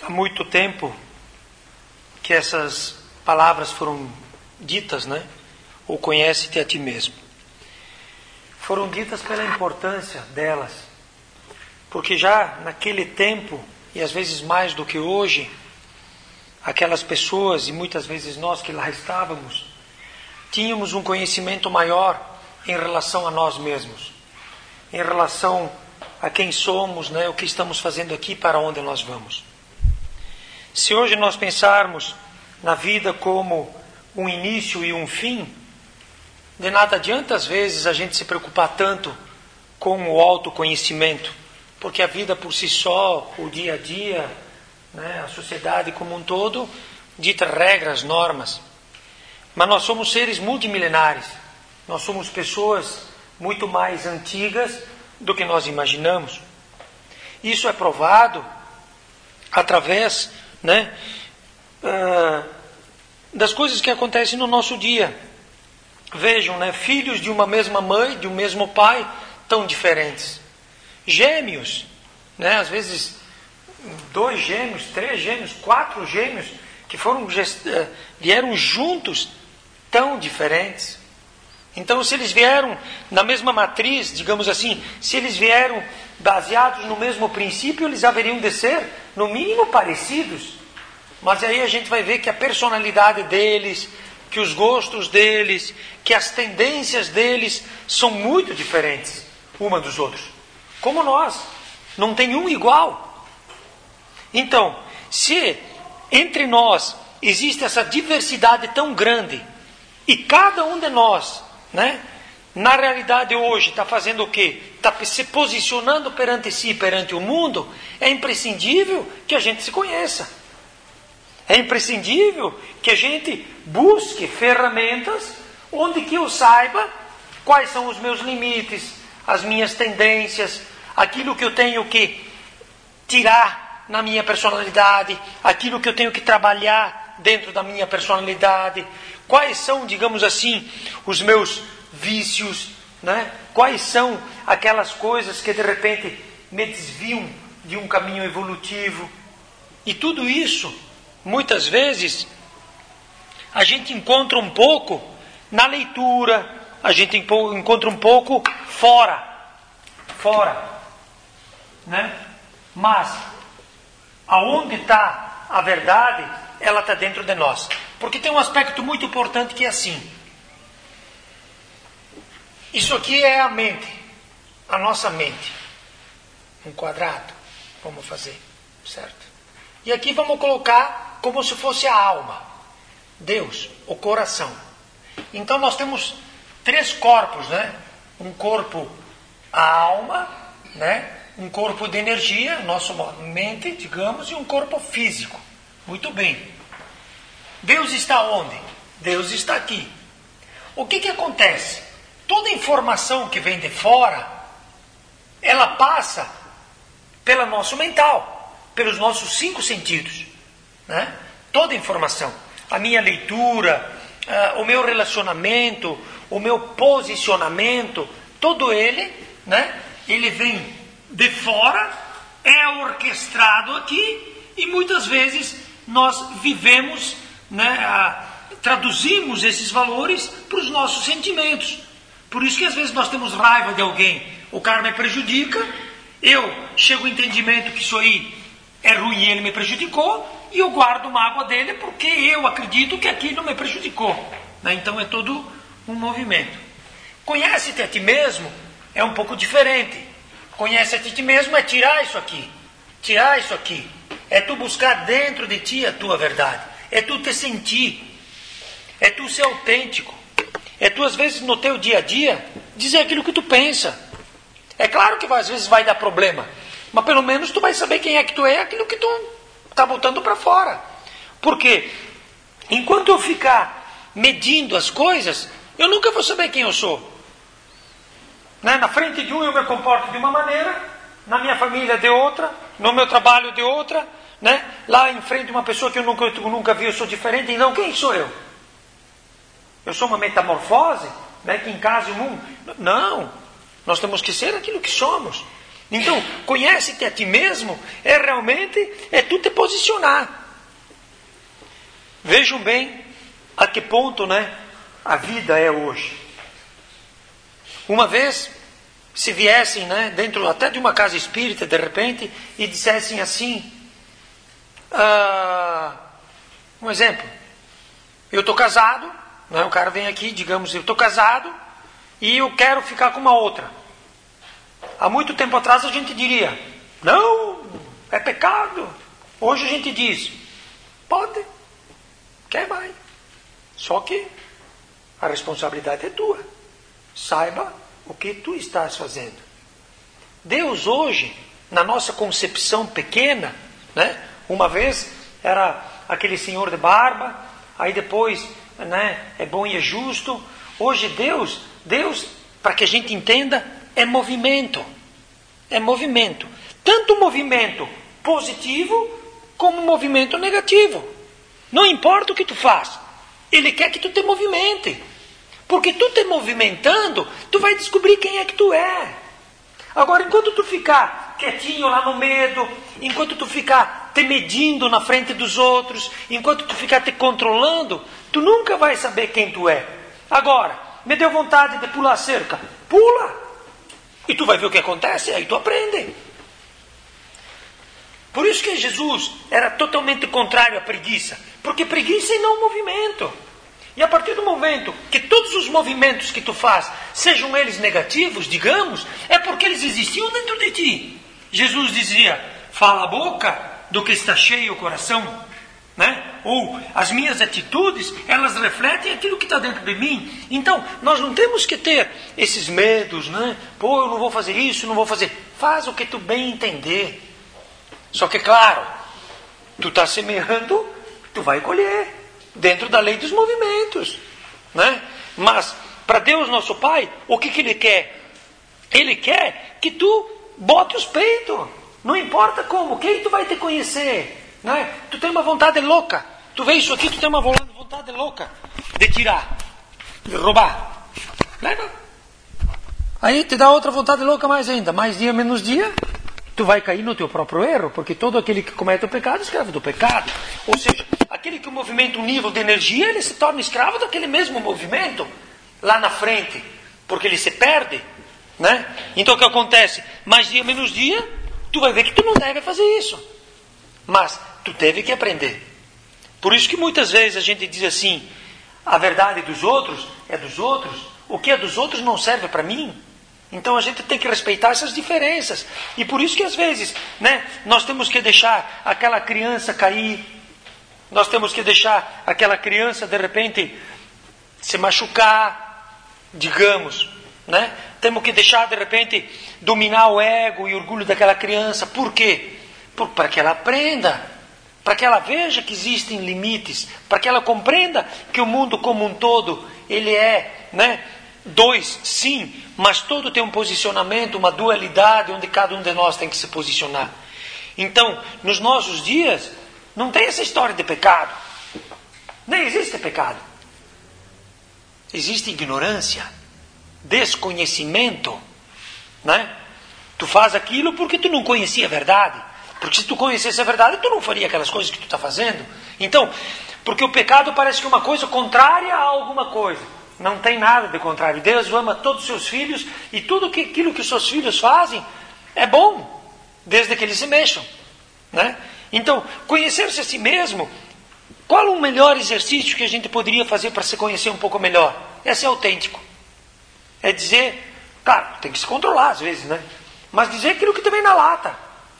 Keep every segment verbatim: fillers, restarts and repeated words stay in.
há muito tempo que essas palavras foram ditas, né? Ou conhece-te a ti mesmo. Foram ditas pela importância delas. Porque já naquele tempo, e às vezes mais do que hoje, aquelas pessoas, e muitas vezes nós que lá estávamos, tínhamos um conhecimento maior em relação a nós mesmos, em relação a quem somos, né, o que estamos fazendo aqui, para onde nós vamos. Se hoje nós pensarmos na vida como um início e um fim, de nada adianta às vezes a gente se preocupar tanto com o autoconhecimento, porque a vida por si só, o dia a dia, né, a sociedade como um todo, dita regras, normas. Mas nós somos seres multimilenares, nós somos pessoas muito mais antigas do que nós imaginamos. Isso é provado através, né, uh, das coisas que acontecem no nosso dia. Vejam, né, filhos de uma mesma mãe, de um mesmo pai, tão diferentes. Gêmeos, né, às vezes dois gêmeos, três gêmeos, quatro gêmeos, que foram gest... vieram juntos, tão diferentes. Então, se eles vieram na mesma matriz, digamos assim, se eles vieram baseados no mesmo princípio, eles haveriam de ser, no mínimo, parecidos. Mas aí a gente vai ver que a personalidade deles, que os gostos deles, que as tendências deles são muito diferentes uma dos outros. Como nós, não tem um igual. Então, se entre nós existe essa diversidade tão grande, e cada um de nós, né, na realidade hoje está fazendo o quê? Está se posicionando perante si, perante o mundo, é imprescindível que a gente se conheça. É imprescindível que a gente busque ferramentas onde que eu saiba quais são os meus limites, as minhas tendências, aquilo que eu tenho que tirar na minha personalidade, aquilo que eu tenho que trabalhar dentro da minha personalidade, quais são, digamos assim, os meus vícios, né? Quais são aquelas coisas que de repente me desviam de um caminho evolutivo. E tudo isso, muitas vezes, a gente encontra um pouco na leitura, a gente encontra um pouco fora, fora, né? Mas, aonde está a verdade, ela está dentro de nós. Porque tem um aspecto muito importante que é assim. Isso aqui é a mente, a nossa mente. Um quadrado, vamos fazer, certo? E aqui vamos colocar como se fosse a alma. Deus, o coração. Então nós temos três corpos, né? Um corpo, a alma, né? Um corpo de energia, nossa mente, digamos, e um corpo físico. Muito bem. Deus está onde? Deus está aqui. O que que acontece? Toda informação que vem de fora, ela passa pelo nosso mental, pelos nossos cinco sentidos, né? Toda informação. A minha leitura, uh, o meu relacionamento, o meu posicionamento, todo ele, né? Ele vem de fora, é orquestrado aqui, e muitas vezes nós vivemos, né, a, traduzimos esses valores para os nossos sentimentos. Por isso que às vezes nós temos raiva de alguém, o cara me prejudica, eu chego ao entendimento que isso aí é ruim e ele me prejudicou, e eu guardo mágoa dele porque eu acredito que aquilo me prejudicou, né? Então é todo um movimento. Conhece-te a ti mesmo é um pouco diferente. Conhece-te a ti mesmo é tirar isso aqui, tirar isso aqui. É tu buscar dentro de ti a tua verdade. É tu te sentir. É tu ser autêntico. É tu, às vezes, no teu dia a dia, dizer aquilo que tu pensa. É claro que às vezes vai dar problema. Mas pelo menos tu vai saber quem é que tu é, aquilo que tu está botando para fora. Porque enquanto eu ficar medindo as coisas, eu nunca vou saber quem eu sou. Né? Na frente de um eu me comporto de uma maneira, na minha família de outra, no meu trabalho de outra, né? Lá em frente de uma pessoa que eu nunca, eu nunca vi, eu sou diferente. Então quem sou eu? Eu sou uma metamorfose, né? Que em casa um... Não, nós temos que ser aquilo que somos. Então, conhece-te a ti mesmo é realmente, é tu te posicionar. queimar. Vejam bem a que ponto, né, a vida é hoje. Uma vez, se viessem, né, dentro até de uma casa espírita, de repente, e dissessem assim, ah, um exemplo, eu estou casado, né, o cara vem aqui, digamos, eu estou casado e eu quero ficar com uma outra. Há muito tempo atrás a gente diria, não, é pecado. Hoje a gente diz, pode, quer vai. Só que a responsabilidade é tua. Saiba o que tu estás fazendo. Deus hoje, na nossa concepção pequena, né? Uma vez era aquele senhor de barba, aí depois, né, é bom e é justo. Hoje Deus, Deus, para que a gente entenda, é movimento. É movimento. Tanto movimento positivo como movimento negativo. Não importa o que tu faz. Ele quer que tu te movimente. Porque tu te movimentando, tu vai descobrir quem é que tu é. Agora, enquanto tu ficar quietinho lá no medo, enquanto tu ficar te medindo na frente dos outros, enquanto tu ficar te controlando, tu nunca vai saber quem tu é. Agora, me deu vontade de pular a cerca. Pula! E tu vai ver o que acontece, aí tu aprende. Por isso que Jesus era totalmente contrário à preguiça. Porque preguiça é não movimento. E a partir do momento que todos os movimentos que tu faz, sejam eles negativos, digamos, é porque eles existiam dentro de ti. Jesus dizia, fala a boca do que está cheio o coração. Né? Ou as minhas atitudes, elas refletem aquilo que está dentro de mim. Então, nós não temos que ter esses medos, né? Pô, eu não vou fazer isso, não vou fazer. Faz o que tu bem entender. Só que, claro, tu está semeando, tu vai colher. Dentro da lei dos movimentos, né? Mas, para Deus, nosso Pai, o que, que Ele quer? Ele quer que tu bote os peitos. Não importa como, quem tu vai te conhecer, né? Tu tem uma vontade louca. Tu vê isso aqui, tu tem uma vontade louca de tirar, de roubar. Leva. Aí te dá outra vontade louca mais ainda. Mais dia, menos dia, tu vai cair no teu próprio erro, porque todo aquele que comete o pecado, escravo do pecado. Ou seja, aquele que movimenta um nível de energia, ele se torna escravo daquele mesmo movimento, lá na frente, porque ele se perde, né? Então o que acontece? Mais dia, menos dia, tu vai ver que tu não deve fazer isso. Mas tu teve que aprender. Por isso que muitas vezes a gente diz assim, a verdade dos outros é dos outros, o que é dos outros não serve para mim. Então a gente tem que respeitar essas diferenças. E por isso que às vezes, né, nós temos que deixar aquela criança cair. Nós temos que deixar aquela criança, de repente, se machucar, digamos. Né? Temos que deixar, de repente, dominar o ego e o orgulho daquela criança. Por quê? Por, para que ela aprenda. Para que ela veja que existem limites. Para que ela compreenda que o mundo como um todo, ele é, né, dois, sim, mas todo tem um posicionamento, uma dualidade, onde cada um de nós tem que se posicionar. Então, nos nossos dias, não tem essa história de pecado. Nem existe pecado. Existe ignorância, desconhecimento. Né? Tu faz aquilo porque tu não conhecia a verdade. Porque se tu conhecesse a verdade, tu não faria aquelas coisas que tu está fazendo. Então, porque o pecado parece que é uma coisa contrária a alguma coisa. Não tem nada de contrário. Deus ama todos os seus filhos e tudo que, aquilo que os seus filhos fazem é bom, desde que eles se mexam. Né? Então, conhecer-se a si mesmo, qual o melhor exercício que a gente poderia fazer para se conhecer um pouco melhor? É ser autêntico. É dizer, claro, tem que se controlar às vezes, né? Mas dizer aquilo que te vem na lata.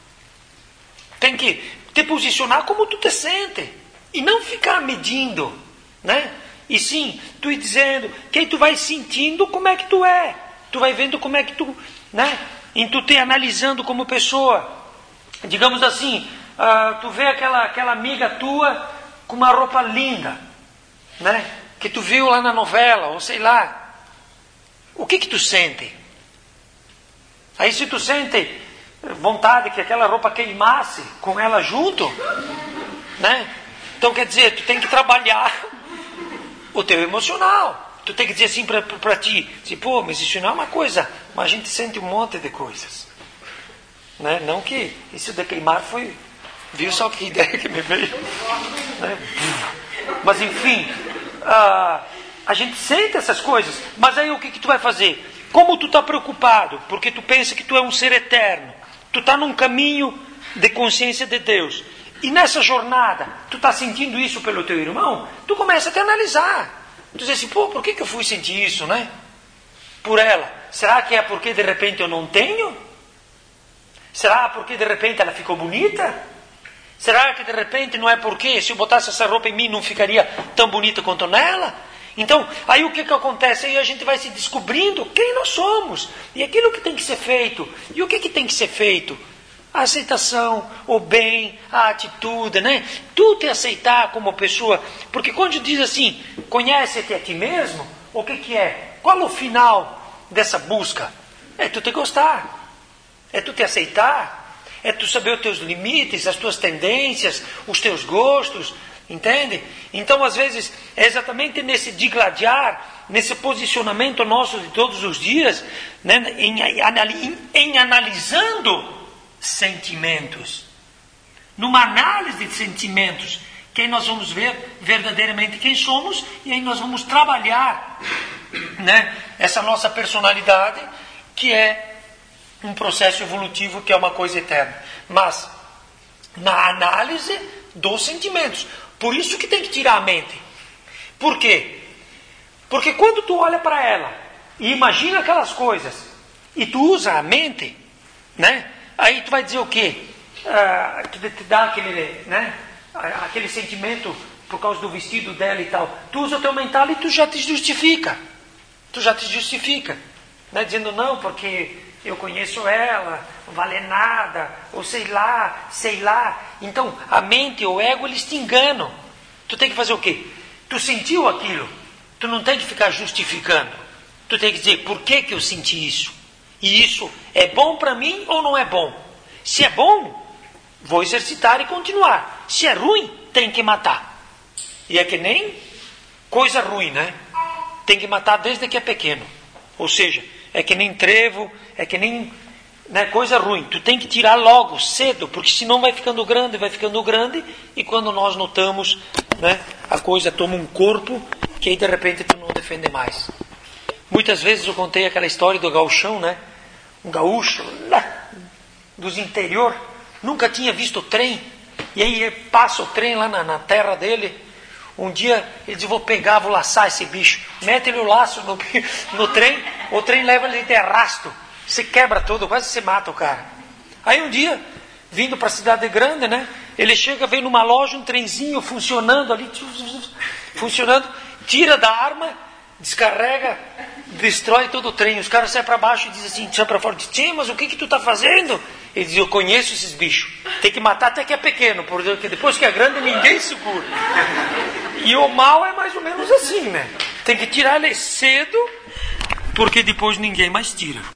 Tem que te posicionar como tu te sente. E não ficar medindo, né? E sim, tu ir dizendo, que aí tu vai sentindo como é que tu é. Tu vai vendo como é que tu, né? E tu te analisando como pessoa. Digamos assim, uh, tu vê aquela, aquela amiga tua com uma roupa linda, né? Que tu viu lá na novela, ou sei lá. O que que tu sente? Aí se tu sente vontade que aquela roupa queimasse com ela junto, né? Então quer dizer, tu tem que trabalhar o teu emocional. Tu tem que dizer assim para ti, assim, pô, mas isso não é uma coisa, mas a gente sente um monte de coisas. Né? Não que isso de queimar foi, Viu só que ideia que me veio? Né? Mas enfim, uh, a gente sente essas coisas. Mas aí o que, que tu vai fazer? Como tu está preocupado? Porque tu pensa que tu é um ser eterno. Tu está num caminho de consciência de Deus. E nessa jornada, tu está sentindo isso pelo teu irmão? Tu começa a te analisar. Tu diz assim, pô, por que, que eu fui sentir isso, né? Por ela. Será que é porque de repente eu não tenho? Será porque de repente ela ficou bonita? Será que de repente não é porque se eu botasse essa roupa em mim não ficaria tão bonita quanto nela? Então, aí o que, que acontece? Aí a gente vai se descobrindo quem nós somos. E aquilo que tem que ser feito. E o que, que tem que ser feito? A aceitação, o bem, a atitude, né? Tu te aceitar como pessoa. Porque quando diz assim, conhece-te a ti mesmo, o que, que é? Qual é o final dessa busca? É tu te gostar. É tu te aceitar. É tu saber os teus limites, as tuas tendências, os teus gostos. Entende? Então, às vezes, é exatamente nesse digladiar, nesse posicionamento nosso de todos os dias, né? em, em, em analisando sentimentos. Numa análise de sentimentos, que aí nós vamos ver verdadeiramente quem somos, e aí nós vamos trabalhar, né, essa nossa personalidade, que é um processo evolutivo, que é uma coisa eterna. Mas, na análise dos sentimentos. Por isso que tem que tirar a mente. Por quê? Porque quando tu olha para ela e imagina aquelas coisas e tu usa a mente, né? Aí tu vai dizer o quê? Ah, tu te dá aquele, né? Aquele sentimento por causa do vestido dela e tal. Tu usa o teu mental e tu já te justifica. Tu já te justifica, né? Dizendo não, porque eu conheço ela, não vale nada, ou sei lá, sei lá. Então, a mente, o ego, eles te enganam. Tu tem que fazer o quê? Tu sentiu aquilo, tu não tem que ficar justificando. Tu tem que dizer, por que que eu senti isso? E isso é bom para mim ou não é bom? Se é bom, vou exercitar e continuar. Se é ruim, tem que matar. E é que nem coisa ruim, né? Tem que matar desde que é pequeno. Ou seja, é que nem trevo, é que nem, né, coisa ruim. Tu tem que tirar logo, cedo, porque senão vai ficando grande, vai ficando grande, e quando nós notamos, né, a coisa toma um corpo que aí de repente tu não defende mais. Muitas vezes eu contei aquela história do gauchão, né? Um gaúcho lá dos interior, nunca tinha visto trem, e aí passa o trem lá na, na terra dele. Um dia ele disse, vou pegar, vou laçar esse bicho. Mete-lhe o laço no, no trem, o trem leva ele de arrasto. Se quebra todo, quase se mata o cara. Aí um dia, vindo para a cidade grande, né? Ele chega, vem numa loja, um trenzinho funcionando ali, funcionando, tira da arma, descarrega, destrói todo o trem. Os caras saem para baixo e dizem assim, saem para fora, dizem, tia, mas o que que tu está fazendo? Ele diz, eu conheço esses bichos. Tem que matar até que é pequeno, porque depois que é grande ninguém segura. E o mal é mais ou menos assim, né? Tem que tirar ele cedo, porque depois ninguém mais tira.